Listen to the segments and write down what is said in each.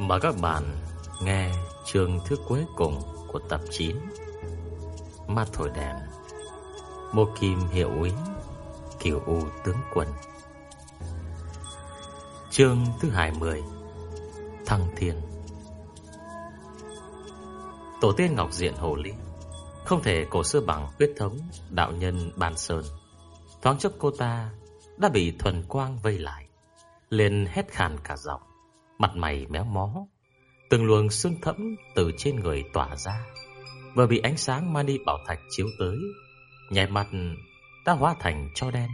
Mời các bạn nghe chương thứ cuối cùng của tập 9 Ma Thổi Đèn, Mô Kim Hiệu Úy, Kiều U Tướng Quân. Chương thứ 20, Thăng Thiên. Tổ tiên Ngọc Diện Hồ Ly không thể cổ xưa bằng huyết thống đạo nhân Ban Sơn. Thoáng chốc cô ta đã bị thuần quang vây lại, liền hét khàn cả giọng, mặt mày méo mó, từng luồng sương thẫm từ trên người tỏa ra, vừa bị ánh sáng mani bảo thạch chiếu tới, nhảy mặt đã hóa thành tro đen.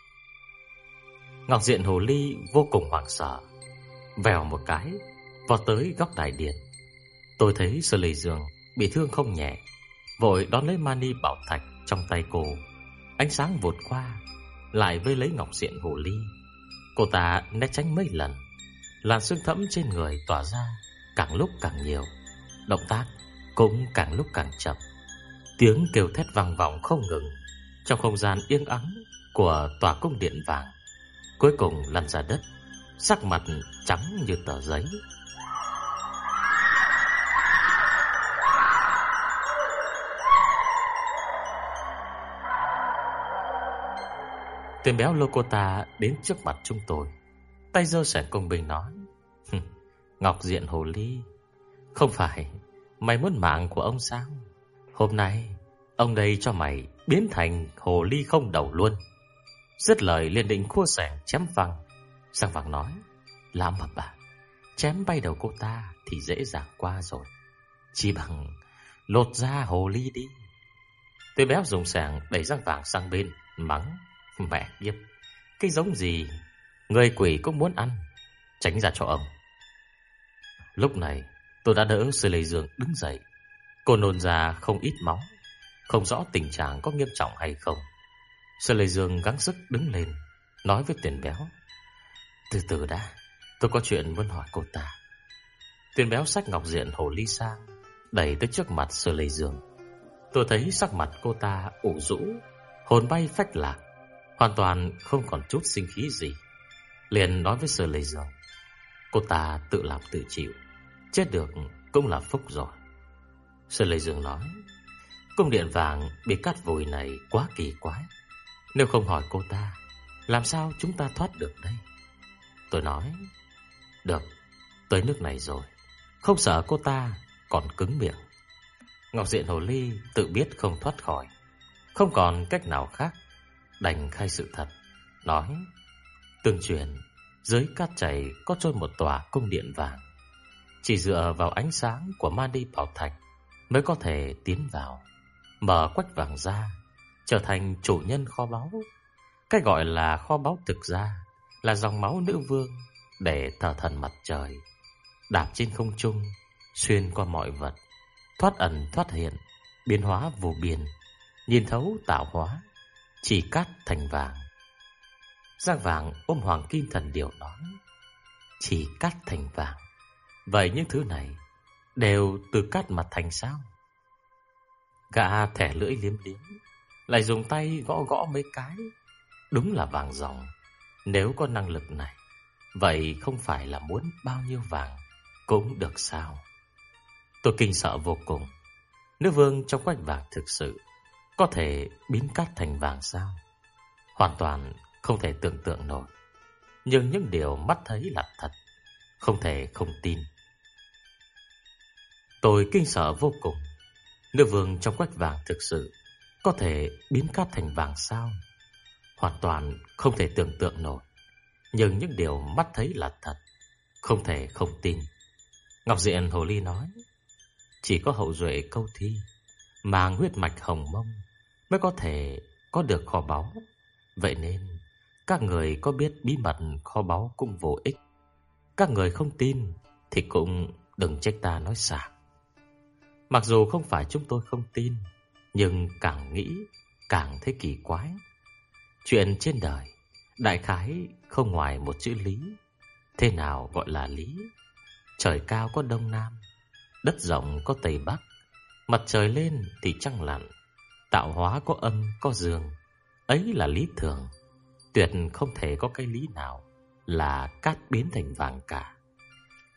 Ngọc Diện Hồ Ly vô cùng hoảng sợ, vèo một cái vọt tới góc đại điện. Tôi thấy Sở Lệ Dương bị thương không nhẹ, vội đón lấy mani bảo thạch trong tay cô. Ánh sáng vụt qua, lại vây lấy Ngọc Diện Hồ Ly. Cô ta né tránh mấy lần, làn sương thẫm trên người tỏa ra càng lúc càng nhiều, động tác cũng càng lúc càng chậm. Tiếng kêu thét vang vọng không ngừng trong không gian yên ắng của tòa cung điện vàng. Cuối cùng lăn ra đất, sắc mặt trắng như tờ giấy. Tên béo Lokota đến trước mặt chúng tôi, tay giơ sẻng công binh nói: Ngọc Diện Hồ Ly, không phải mày muốn mạng của ông sao? Hôm nay ông đây cho mày biến thành hồ ly không đầu luôn. Dứt lời liền định khua sẻng chém phăng. Sang Vàng nói: Lão mập à, chém bay đầu cô ta thì dễ dàng qua rồi, chỉ bằng lột ra hồ ly đi. Tên béo dùng sẻng đẩy Giang Vàng sang bên, mắng: Mẹ kiếp, cái giống gì người quỷ cũng muốn ăn, tránh ra cho ông. Lúc này tôi đã đỡ Sư Lê Dương đứng dậy. Cô nôn ra không ít máu, không rõ tình trạng có nghiêm trọng hay không. Sư Lê Dương gắng sức đứng lên, nói với Tiền béo: Từ từ đã, tôi có chuyện muốn hỏi cô ta. Tiền béo xách Ngọc Diện Hồ Ly sang, đẩy tới trước mặt Sư Lê Dương. Tôi thấy sắc mặt cô ta ủ rũ, hồn bay phách lạc, hoàn toàn không còn chút sinh khí gì. Liền nói với Sư Lê Dương: Cô ta tự làm tự chịu, chết được cũng là phúc rồi. Sư Lê Dương nói: Cung điện vàng bị cát vùi này quá kỳ quái, nếu không hỏi cô ta, làm sao chúng ta thoát được đây? Tôi nói: Được, tới nước này rồi, không sợ cô ta còn cứng miệng. Ngọc Diện Hồ Ly tự biết không thoát khỏi, không còn cách nào khác, đành khai sự thật, nói: Tương truyền dưới cát chảy có chôn một tòa cung điện vàng, chỉ dựa vào ánh sáng của mani bảo thạch mới có thể tiến vào, mở quách vàng ra, trở thành chủ nhân kho báu. Cái gọi là kho báu thực ra là dòng máu nữ vương để thờ thần mặt trời, đạp trên không trung, xuyên qua mọi vật, thoát ẩn thoát hiện, biến hóa vô biên, nhìn thấu tạo hóa, chỉ cát thành vàng. Giang Vàng ôm Hoàng Kim Thần Điểu nói: Chỉ cát thành vàng, vậy những thứ này đều từ cát mà thành sao? Gã thẻ lưỡi liếm liếm, lại dùng tay gõ gõ mấy cái. Đúng là vàng ròng. Nếu có năng lực này, vậy không phải là muốn bao nhiêu vàng cũng được sao? Tôi kinh sợ vô cùng. Nữ vương trong quách vàng thực sự có thể biến cát thành vàng sao? Hoàn toàn không thể tưởng tượng nổi. Nhưng những điều mắt thấy là thật, không thể không tin. Tôi kinh sợ vô cùng. Nữ vương trong quách vàng thực sự có thể biến cát thành vàng sao? Hoàn toàn không thể tưởng tượng nổi. Nhưng những điều mắt thấy là thật, không thể không tin. Ngọc Diện Hồ Ly nói: Chỉ có hậu duệ Câu Thi mang huyết mạch hồng mông mới có thể có được kho báu. Vậy nên các người có biết bí mật kho báu cũng vô ích. Các người không tin thì cũng đừng trách ta nói xạo. Mặc dù không phải chúng tôi không tin, nhưng càng nghĩ càng thấy kỳ quái. Chuyện trên đời đại khái không ngoài một chữ lý. Thế nào gọi là lý? Trời cao có đông nam, đất rộng có tây bắc, mặt trời lên thì trăng lặn, tạo hóa có âm có dương. Ấy là lý thường, tuyệt không thể có cái lý nào là cát biến thành vàng cả.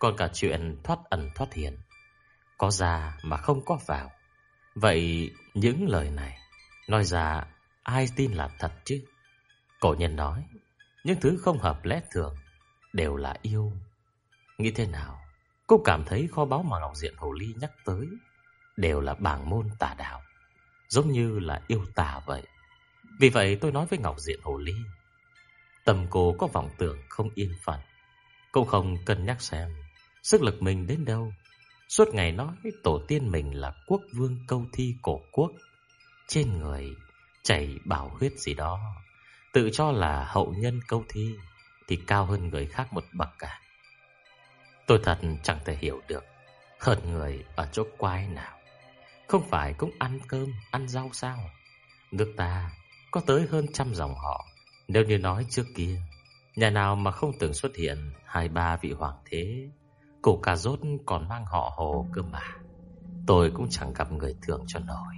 Còn cả chuyện thoát ẩn thoát hiện, có ra mà không có vào. Vậy những lời này nói ra ai tin là thật chứ? Cổ nhân nói, những thứ không hợp lẽ thường đều là yêu. Nghĩ thế nào cũng cảm thấy kho báu mà Ngọc Diện Hồ Ly nhắc tới đều là bảng môn tà đạo, giống như là yêu tà vậy. Vì vậy tôi nói với Ngọc Diện Hồ Ly, tầm cô có vọng tưởng không yên phận, cũng không cân nhắc xem sức lực mình đến đâu. Suốt ngày nói tổ tiên mình là quốc vương câu thi cổ quốc, trên người chảy bảo huyết gì đó, tự cho là hậu nhân câu thi thì cao hơn người khác một bậc cả. Tôi thật chẳng thể hiểu được hơn người ở chỗ quái nào. Không phải cũng ăn cơm, ăn rau sao? Nước ta có tới hơn 100 dòng họ. Nếu như nói trước kia, nhà nào mà không từng xuất hiện 2-3 vị hoàng thế, cổ cà rốt còn mang họ Hồ cơ mà. Tôi cũng chẳng gặp người thường cho nổi.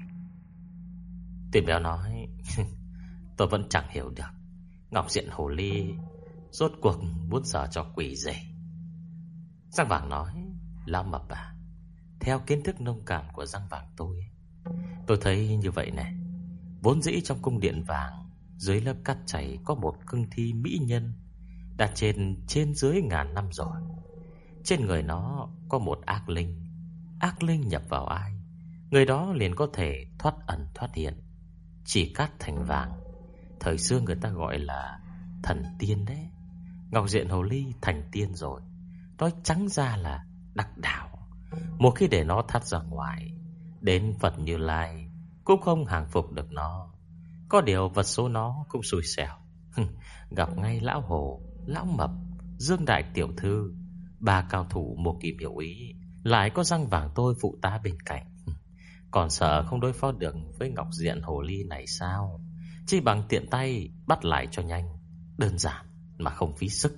Tiền Béo nói, tôi vẫn chẳng hiểu được Ngọc Diện Hồ Ly rốt cuộc muốn giở cho quỷ gì. Răng Vàng nói, Lão Mập à, theo kiến thức nông cạn của Răng Vàng tôi thấy như vậy này. Vốn dĩ trong cung điện vàng, dưới lớp cát chảy có một cương thi mỹ nhân đã trên dưới ngàn năm rồi. Trên người nó có một ác linh. Ác linh nhập vào ai, người đó liền có thể thoát ẩn thoát hiện, chỉ cát thành vàng. Thời xưa người ta gọi là thần tiên đấy. Ngọc Diện Hồ Ly thành tiên rồi, nói trắng ra là đắc đạo. Một khi để nó thoát ra ngoài, đến Phật Như Lai cũng không hàng phục được nó. Có điều vật số nó cũng xui xẻo. Gặp ngay Lão Hồ, Lão Mập, Dương Đại Tiểu Thư, 3 cao thủ một kỳ biểu ý, lại có Răng Vàng tôi phụ tá bên cạnh. Còn sợ không đối phó được với Ngọc Diện Hồ Ly này sao? Chỉ bằng tiện tay bắt lại cho nhanh, đơn giản mà không phí sức.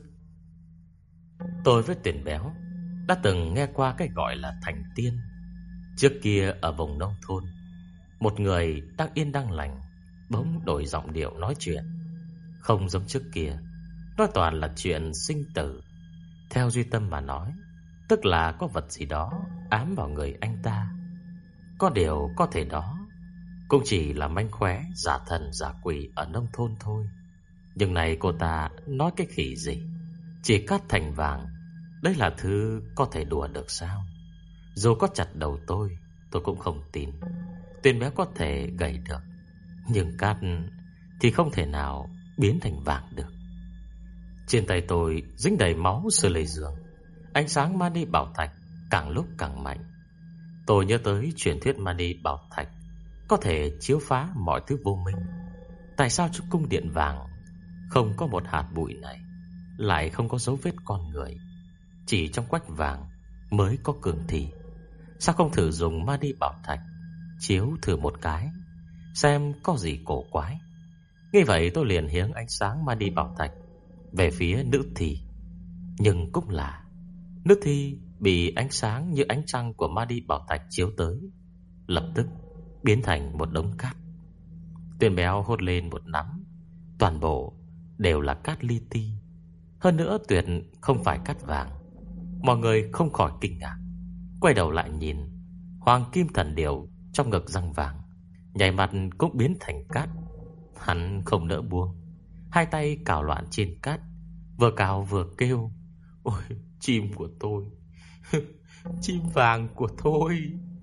Tôi với Tiền Béo đã từng nghe qua cái gọi là thành tiên. Trước kia ở vùng nông thôn, một người đang yên đang lành bỗng đổi giọng điệu nói chuyện, không giống trước kia, nói toàn là chuyện sinh tử. Theo Duy Tâm mà nói, tức là có vật gì đó ám vào người anh ta. Có điều có thể đó cũng chỉ là mánh khóe giả thần giả quỷ ở nông thôn thôi. Nhưng này cô ta nói cái khỉ gì? Chỉ cát thành vàng, đấy là thứ có thể đùa được sao? Dù có chặt đầu tôi cũng không tin Tuyên Béo có thể gầy được, nhưng cát thì không thể nào biến thành vàng được. Trên tay tôi dính đầy máu sơ lê dương. Ánh sáng mani bảo thạch càng lúc càng mạnh. Tôi nhớ tới truyền thuyết mani bảo thạch có thể chiếu phá mọi thứ vô minh. Tại sao trong cung điện vàng không có một hạt bụi này, lại không có dấu vết con người? Chỉ trong quách vàng mới có cường thi. Sao không thử dùng mani bảo thạch chiếu thử một cái, xem có gì cổ quái? Nghĩ vậy tôi liền hướng ánh sáng mani bảo thạch về phía nữ thi. Nhưng cũng là nữ thi bị ánh sáng như ánh trăng của mani bảo thạch chiếu tới, lập tức biến thành một đống cát. Tuyên Béo hốt lên một nắm, toàn bộ đều là cát li ti. Hơn nữa tuyệt không phải cát vàng. Mọi người không khỏi kinh ngạc, quay đầu lại nhìn Hoàng Kim Thần Điểu trong ngực Răng Vàng, nhảy mặt cũng biến thành cát. Hắn không nỡ buông, hai tay cào loạn trên cát, vừa cào vừa kêu: "Ôi, chim của tôi, chim vàng của tôi!"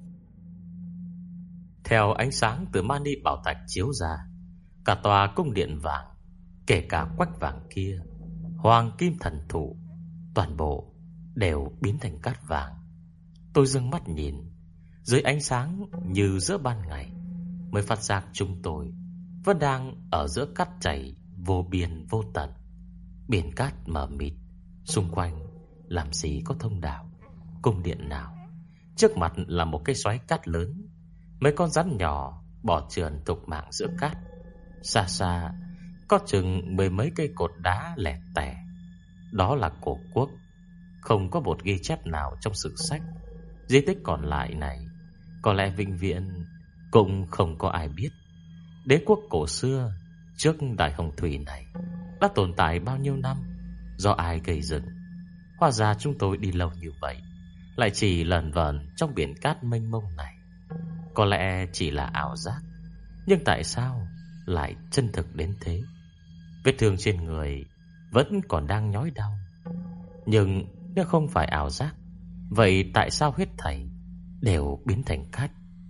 Theo ánh sáng từ mani bảo thạch chiếu ra, cả tòa cung điện vàng, kể cả quách vàng kia, Hoàng Kim Thần Thụ, toàn bộ đều biến thành cát vàng. Tôi dưng mắt nhìn, dưới ánh sáng như giữa ban ngày, mới phát giác chúng tôi vẫn đang ở giữa cát chảy vô biên vô tận. Biển cát mờ mịt, xung quanh làm gì có thông đạo, cung điện nào. Trước mặt là một cái xoáy cát lớn, mấy con rắn nhỏ bò trườn tục mạng giữa cát. Xa xa có chừng 10 mấy cây cột đá lẻ tẻ. Đó là cổ quốc. Không có một ghi chép nào trong sử sách. Di tích còn lại này có lẽ vĩnh viễn cũng không có ai biết đế quốc cổ xưa trước Đại Hồng Thủy này đã tồn tại bao nhiêu năm, do ai gây dựng. Hóa ra chúng tôi đi lâu như vậy lại chỉ lẩn vẩn trong biển cát mênh mông này. Có lẽ chỉ là ảo giác, nhưng tại sao lại chân thực đến thế? Vết thương trên người vẫn còn đang nhói đau. Nhưng nếu không phải ảo giác, vậy tại sao hết thảy đều biến thành cát?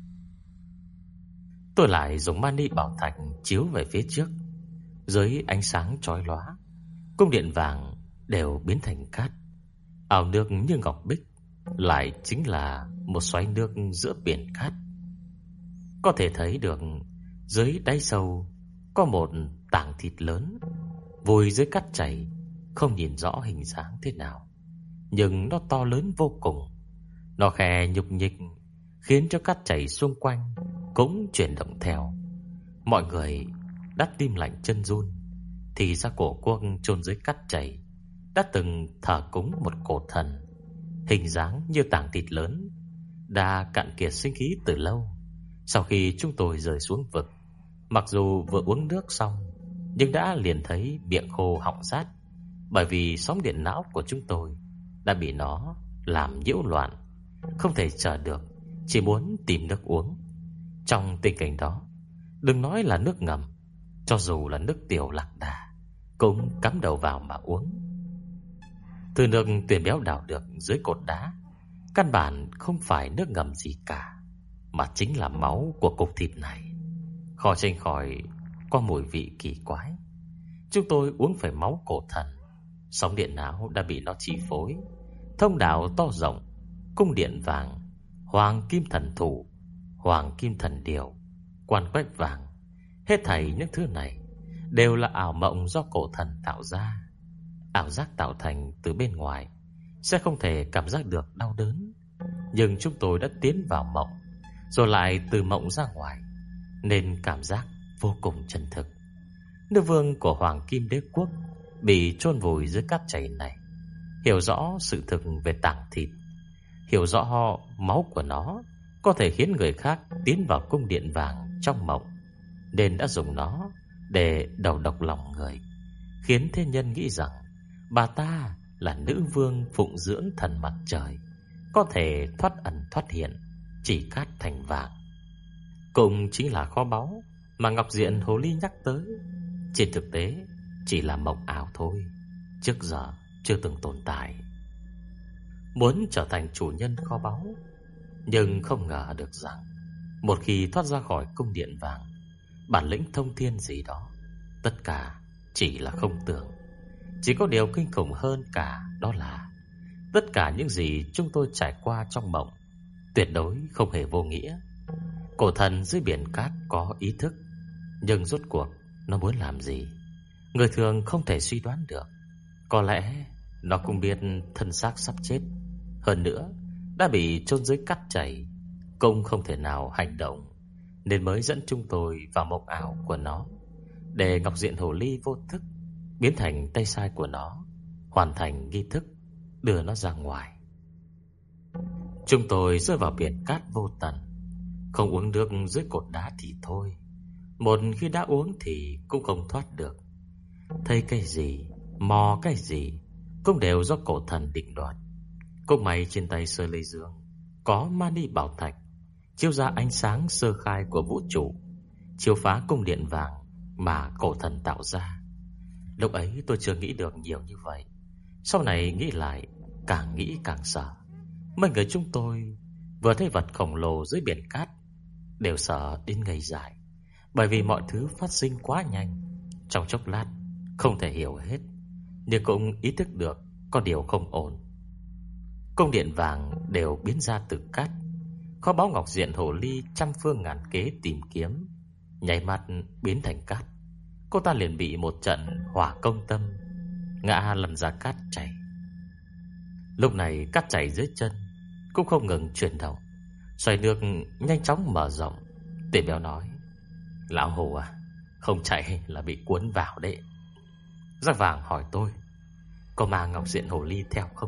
Tôi lại dùng mani bảo thạch chiếu về phía trước. Dưới ánh sáng chói lóa, cung điện vàng đều biến thành cát. Ao nước như ngọc bích lại chính là một xoáy nước giữa biển cát. Có thể thấy được dưới đáy sâu có một tảng thịt lớn, vùi dưới cát chảy, không nhìn rõ hình dáng thế nào, nhưng nó to lớn vô cùng. Nó khè nhúc nhích, khiến cho cát chảy xung quanh cũng chuyển động theo. Mọi người đắt tim lạnh chân run. Thì ra cổ quốc chôn dưới cát chảy đã từng thờ cúng một cổ thần, hình dáng như tảng thịt lớn, đã cạn kiệt sinh khí từ lâu. Sau khi chúng tôi rời xuống vực, mặc dù vừa uống nước xong, nhưng đã liền thấy miệng khô họng rát, bởi vì sóng điện não của chúng tôi đã bị nó làm nhiễu loạn, không thể chờ được, chỉ muốn tìm nước uống. Trong tình cảnh đó, đừng nói là nước ngầm, cho dù là nước tiểu lạc đà cũng cắm đầu vào mà uống. Từ nước tuyển béo đào được dưới cột đá, căn bản không phải nước ngầm gì cả, mà chính là máu của cục thịt này. Khó tránh khỏi có mùi vị kỳ quái. Chúng tôi uống phải máu cổ thần. Sóng điện não đã bị nó chi phối. Thông đạo to rộng, cung điện vàng, hoàng kim thần thủ, hoàng kim thần điều, quan quách vàng, hết thảy những thứ này đều là ảo mộng do cổ thần tạo ra. Ảo giác tạo thành từ bên ngoài sẽ không thể cảm giác được đau đớn, nhưng chúng tôi đã tiến vào mộng, rồi lại từ mộng ra ngoài, nên cảm giác vô cùng chân thực. Nữ vương của Hoàng Kim Đế Quốc bị chôn vùi dưới cát chảy này, hiểu rõ sự thực về tảng thịt, hiểu rõ máu của nó có thể khiến người khác tiến vào cung điện vàng trong mộng, nên đã dùng nó để đầu độc lòng người, khiến thế nhân nghĩ rằng bà ta là nữ vương phụng dưỡng thần mặt trời, có thể thoát ẩn thoát hiện, chỉ cát thành vàng. Cũng chính là kho báu mà Ngọc Diện Hồ Ly nhắc tới, trên thực tế chỉ là mộng ảo thôi, trước giờ chưa từng tồn tại. Muốn trở thành chủ nhân kho báu, nhưng không ngờ được rằng một khi thoát ra khỏi cung điện vàng, bản lĩnh thông thiên gì đó, tất cả chỉ là không tưởng. Chỉ có điều kinh khủng hơn cả, đó là tất cả những gì chúng tôi trải qua trong mộng tuyệt đối không hề vô nghĩa. Cổ thần dưới biển cát có ý thức, nhưng rốt cuộc nó muốn làm gì, người thường không thể suy đoán được. Có lẽ nó cũng biết thân xác sắp chết, hơn nữa đã bị chôn dưới cát chảy, cũng không thể nào hành động, nên mới dẫn chúng tôi vào mộng ảo của nó, để Ngọc Diện Hồ Ly vô thức biến thành tay sai của nó, hoàn thành nghi thức đưa nó ra ngoài. Chúng tôi rơi vào biển cát vô tận, không uống được dưới cột đá thì thôi, một khi đã uống thì cũng không thoát được. Thấy cái gì, mò cái gì cũng đều do cổ thần định đoạt. Cũng may trên tay Sơ Lê Dương có mani bảo thạch, chiếu ra ánh sáng sơ khai của vũ trụ, chiếu phá cung điện vàng mà cổ thần tạo ra. Lúc ấy tôi chưa nghĩ được nhiều như vậy, sau này nghĩ lại, càng nghĩ càng sợ. Mấy người chúng tôi vừa thấy vật khổng lồ dưới biển cát đều sợ đến ngây dại, bởi vì mọi thứ phát sinh quá nhanh. Trong chốc lát không thể hiểu hết, nhưng cũng ý thức được có điều không ổn. Cung điện vàng đều biến ra từ cát, kho báu Ngọc Diện Hồ Ly trăm phương ngàn kế tìm kiếm, nháy mắt biến thành cát. Cô ta liền bị một trận hỏa công tâm, ngã lăn ra cát chảy. Lúc này cát chảy dưới chân cũng không ngừng chuyển động, xoay nước nhanh chóng mở rộng. Tiền Béo nói: "Lão Hồ à, không chạy là bị cuốn vào đấy." Răng Vàng hỏi tôi: "Có mang Ngọc Diện Hồ Ly theo không?"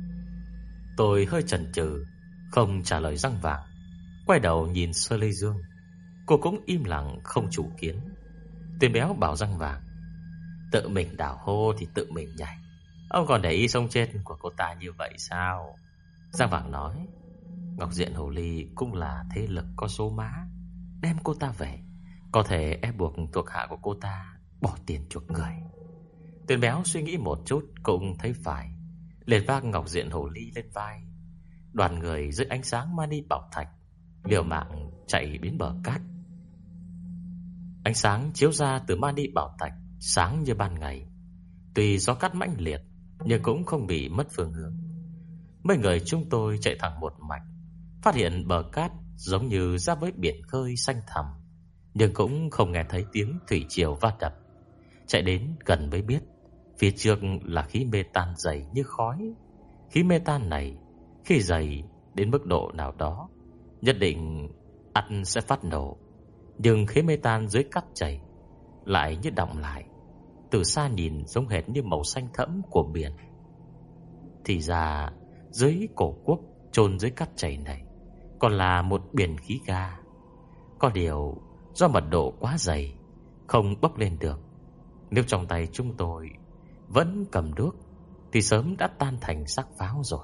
Tôi hơi chần chừ, không trả lời Răng Vàng, quay đầu nhìn Sơ Lê Dương. Cô cũng im lặng không chủ kiến. Tiền Béo bảo Răng Vàng: "Tự mình đào hô thì tự mình nhảy, Ông còn để ý sống chết của cô ta như vậy sao? Giang Vàng nói. Ngọc Diện Hồ Ly cũng là thế lực có số má, đem cô ta về có thể ép buộc thuộc hạ của cô ta bỏ tiền chuộc người. Tuyền Béo suy nghĩ một chút cũng thấy phải, liền vác Ngọc Diện Hồ Ly lên vai. Đoàn người dưới ánh sáng mani bảo thạch liều mạng chạy đến bờ cát. Ánh sáng chiếu ra từ mani bảo thạch sáng như ban ngày. Tuy gió cát mãnh liệt nhưng cũng không bị mất phương hướng. Mấy người chúng tôi chạy thẳng một mạch, phát hiện bờ cát giống như ra với biển khơi xanh thẳm, nhưng cũng không nghe thấy tiếng thủy triều va đập. Chạy đến gần mới biết, phía trước là khí mê tan dày như khói. Khí mê tan này khi dày đến mức độ nào đó nhất định ắt sẽ phát nổ. Nhưng khí mê tan dưới cát chảy lại như đọng lại, từ xa nhìn giống hệt như màu xanh thẫm của biển. Thì ra dưới cổ quốc chôn dưới cát chảy này còn là một biển khí ga. Có điều do mật độ quá dày không bốc lên được. Nếu trong tay chúng tôi vẫn cầm đuốc thì sớm đã tan thành xác pháo rồi.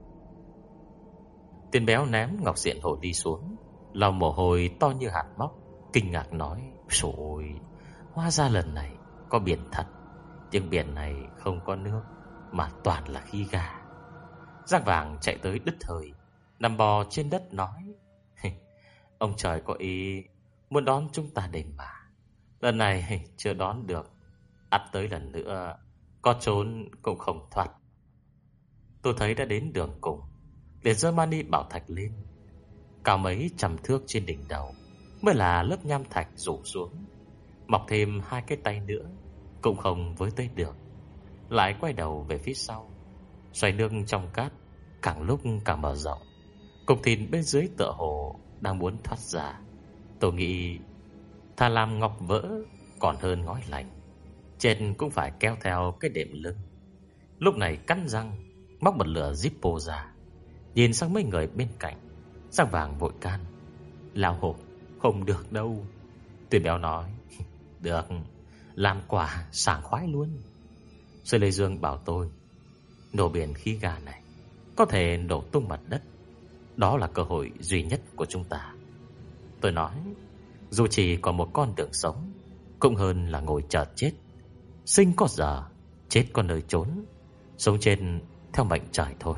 Tiền Béo ném Ngọc Diện Hồ đi xuống, lau mồ hôi to như hạt móc, kinh ngạc nói: "Trời, hóa ra lần này có biển thật, nhưng biển này không có nước mà toàn là khí ga." Giang Vàng chạy tới đứt hơi, nằm bò trên đất nói: "Ông trời có ý muốn đón chúng ta đến mà. Lần này chưa đón được, ắt tới lần nữa có trốn cũng không thoát." Tôi thấy đã đến đường cùng, liền giơ mani bảo thạch lên. Cao mấy trăm thước trên đỉnh đầu mới là lớp nham thạch rủ xuống, mọc thêm 2 cái tay nữa cũng không với tới được. Lại quay đầu về phía sau, xoay nước trong cát càng lúc càng mở rộng. Cục thịt bên dưới tựa hồ đang muốn thoát ra. Tôi nghĩ thà làm ngọc vỡ còn hơn ngói lành, trên cũng phải kéo theo cái đệm lưng. Lúc này cắn răng móc bật lửa Zippo ra, nhìn sang mấy người bên cạnh. Giang Vàng vội can: "Lão hộp, không được đâu." Tuyền Béo nói: "Được, làm quả sảng khoái luôn." Sư Lê Dương bảo tôi: "Nổ biển khí ga này có thể nổ tung mặt đất, đó là cơ hội duy nhất của chúng ta." Tôi nói: "Dù chỉ còn một con đường sống cũng hơn là ngồi chờ chết. Sinh có giờ, chết có nơi trốn, sống trên theo mệnh trời thôi."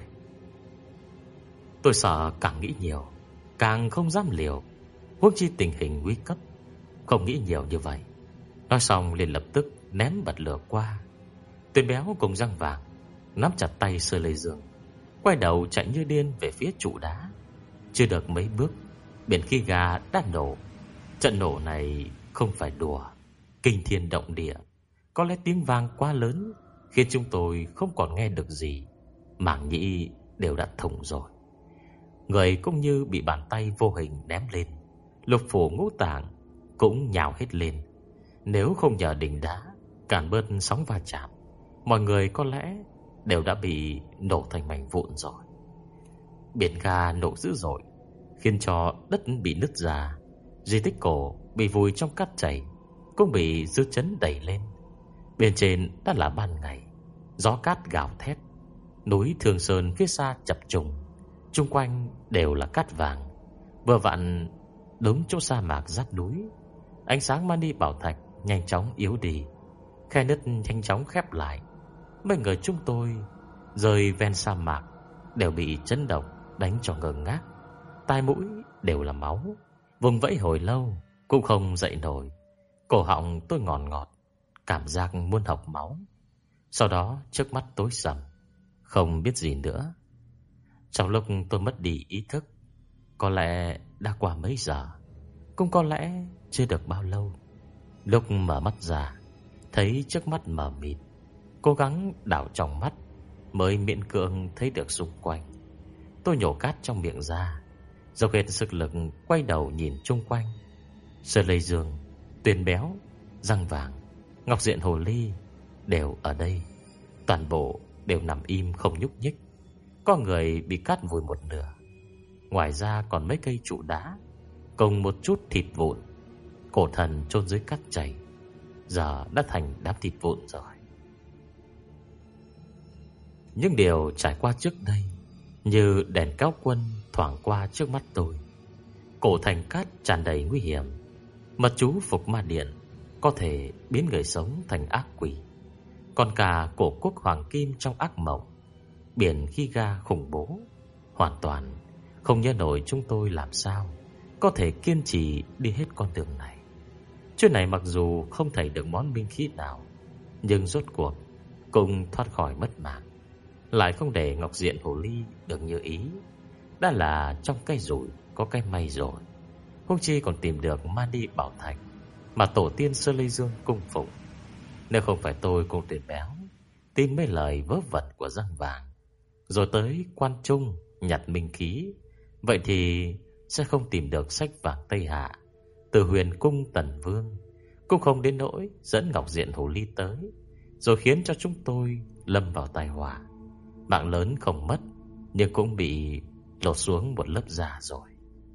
Tôi sợ càng nghĩ nhiều càng không dám liều, huống chi tình hình nguy cấp. Không nghĩ nhiều như vậy. Nói xong liền lập tức ném bật lửa qua. Tuyền Béo cùng Giang Vàng nắm chặt tay Sơ Lê Dương, quay đầu chạy như điên về phía trụ đá. Chưa được mấy bước, biển khí ga đã nổ. Trận nổ này không phải đùa, kinh thiên động địa. Có lẽ tiếng vang quá lớn khiến chúng tôi không còn nghe được gì, màng nhĩ đều đã thủng rồi. Người cũng như bị bàn tay vô hình ném lên, lục phủ ngũ tạng cũng nhào hết lên. Nếu không nhờ đỉnh đá cản bớt sóng va chạm, mọi người có lẽ đều đã bị nổ thành mảnh vụn rồi. Biển ga nổ dữ dội, khiến cho đất bị nứt ra. Di tích cổ bị vùi trong cát chảy cũng bị dư chấn đẩy lên. Bên trên đã là ban ngày, gió cát gào thét. Núi Thường Sơn phía xa chập trùng, chung quanh đều là cát vàng. Vừa vặn đúng chỗ sa mạc giáp núi. Ánh sáng mani bảo thạch nhanh chóng yếu đi, khe nứt nhanh chóng khép lại. Mấy người chúng tôi rơi ven sa mạc đều bị chấn động đánh cho ngơ ngác, tai mũi đều là máu, vùng vẫy hồi lâu cũng không dậy nổi. Cổ họng tôi ngọt ngọt, cảm giác muốn học máu. Sau đó trước mắt tối sầm, không biết gì nữa. Trong lúc tôi mất đi ý thức, có lẽ đã qua mấy giờ, cũng có lẽ chưa được bao lâu. Lúc mở mắt ra, thấy trước mắt mờ mịt, cố gắng đảo trong mắt mới miễn cưỡng thấy được xung quanh. Tôi nhổ cát trong miệng ra, dốc hết sức lực quay đầu nhìn chung quanh. Sơ Lê Dương, Tuyền Béo, Giang Vàng, Ngọc Diện Hồ Ly đều ở đây. Toàn bộ đều nằm im không nhúc nhích. Có người bị cát vùi một nửa. Ngoài ra còn mấy cây trụ đá cùng một chút thịt vụn. Cổ thần chôn dưới cát chảy giờ đã thành đám thịt vụn rồi. Những điều trải qua trước đây như đèn cáo quân thoảng qua trước mắt tôi. Cổ thành cát tràn đầy nguy hiểm. Mật chú phục ma điện có thể biến người sống thành ác quỷ. Còn cả cổ quốc hoàng kim trong ác mộng, biển khí ga khủng bố, hoàn toàn không nhớ nổi chúng tôi làm sao có thể kiên trì đi hết con đường này. Chuyện này mặc dù không thấy được món binh khí nào, nhưng rốt cuộc cũng thoát khỏi mất mạng. Lại không để Ngọc Diện Hồ Ly được như ý. Đã là trong cái rủi có cái may rồi. Huống chi còn tìm được Mani Bảo Thạch mà tổ tiên Sơ Lê Dương cung phụng. Nếu không phải tôi cùng Tiền Béo tin mấy lời vớ vẩn của răng vàng, rồi tới Quan Trung nhặt minh khí, vậy thì sẽ không tìm được sách vàng Tây Hạ từ Huyền Cung Tần Vương, cũng không đến nỗi dẫn Ngọc Diện Hồ Ly tới, rồi khiến cho chúng tôi lâm vào tai họa. Mạng lớn không mất, nhưng cũng bị lột xuống một lớp da rồi.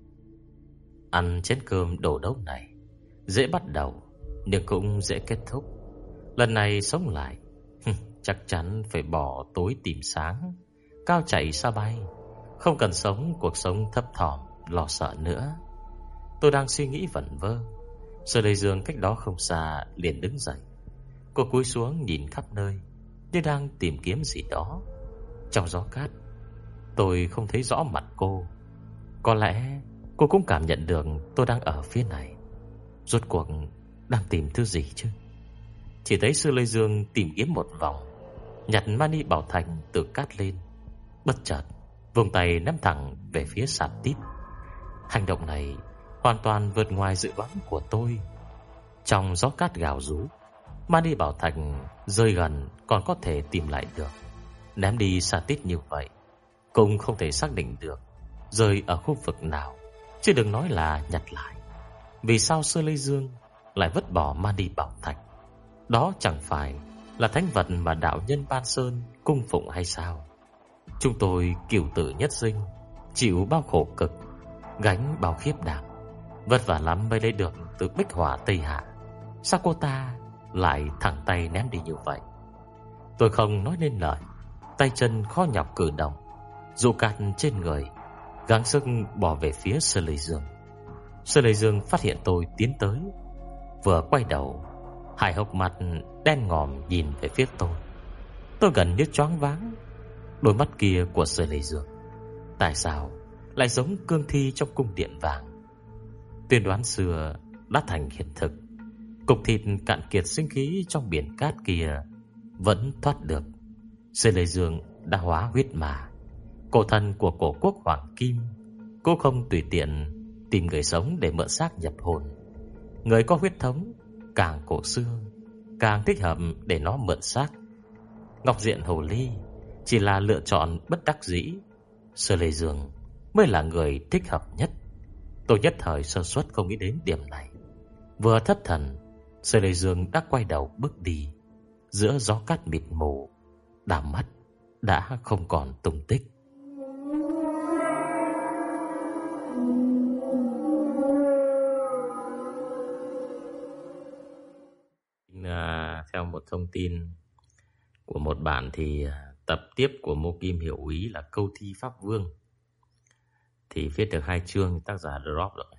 Ăn chén cơm đổ đốc này dễ bắt đầu, nhưng cũng dễ kết thúc. Lần này sống lại chắc chắn phải bỏ tối tìm sáng, cao chạy xa bay, không cần sống cuộc sống thấp thỏm lo sợ nữa. Tôi đang suy nghĩ vẩn vơ, Sở Lê Dương cách đó không xa liền đứng dậy. Cô cúi xuống nhìn khắp nơi như đang tìm kiếm gì đó. Trong gió cát, tôi không thấy rõ mặt cô. Có lẽ cô cũng cảm nhận được tôi đang ở phía này. Rốt cuộc đang tìm thứ gì chứ? Chỉ thấy Sư Lê Dương tìm kiếm một vòng, nhặt Mani Bảo Thạch từ cát lên, bất chợt vùng tay ném thẳng về phía Sạp Tít. Hành động này hoàn toàn vượt ngoài dự đoán của tôi. Trong gió cát gào rú, Mani Bảo Thạch rơi gần còn có thể tìm lại được. Ném đi xa tít như vậy cũng không thể xác định được rơi ở khu vực nào, chứ đừng nói là nhặt lại. Vì sao Sơ Lê Dương lại vứt bỏ Mani Bảo Thạch? Đó chẳng phải là thánh vật mà đạo nhân Ban Sơn cung phụng hay sao? Chúng tôi cửu tử nhất sinh, chịu bao khổ cực, gánh bao khiếp đảm, vất vả lắm mới lấy được từ Bích Hỏa Tây Hạ. Sao cô ta lại thẳng tay ném đi như vậy? Tôi không nói nên lời, tay chân khó nhọc cử động, dụ cát trên người, gắng sức bỏ về phía Sơ Lê Dương. Sơ Lê Dương phát hiện tôi tiến tới, vừa quay đầu, hai hốc mắt đen ngòm nhìn về phía tôi. Tôi gần như choáng váng. Đôi mắt kia của Sơ Lê Dương tại sao lại giống cương thi trong cung điện vàng? Tiên đoán xưa đã thành hiện thực. Cục thịt cạn kiệt sinh khí trong biển cát kia vẫn thoát được. Sơ Lê Dương đã hóa huyết mà. Cổ thần của cổ quốc hoàng kim, cô không tùy tiện tìm người sống để mượn xác nhập hồn. Người có huyết thống càng cổ xưa càng thích hợp để nó mượn xác. Ngọc Diện Hồ Ly chỉ là lựa chọn bất đắc dĩ. Sơ Lê Dương mới là người thích hợp nhất. Tôi nhất thời sơ suất không nghĩ đến điểm này. Vừa thất thần, Sơ Lê Dương đã quay đầu bước đi. Giữa gió cát mịt mù, đảo mắt đã không còn tung tích. Theo một thông tin của một bản thì tập tiếp của Mô Kim Hiểu Úy là Câu Thi Pháp Vương thì viết được 2 chương, tác giả drop rồi.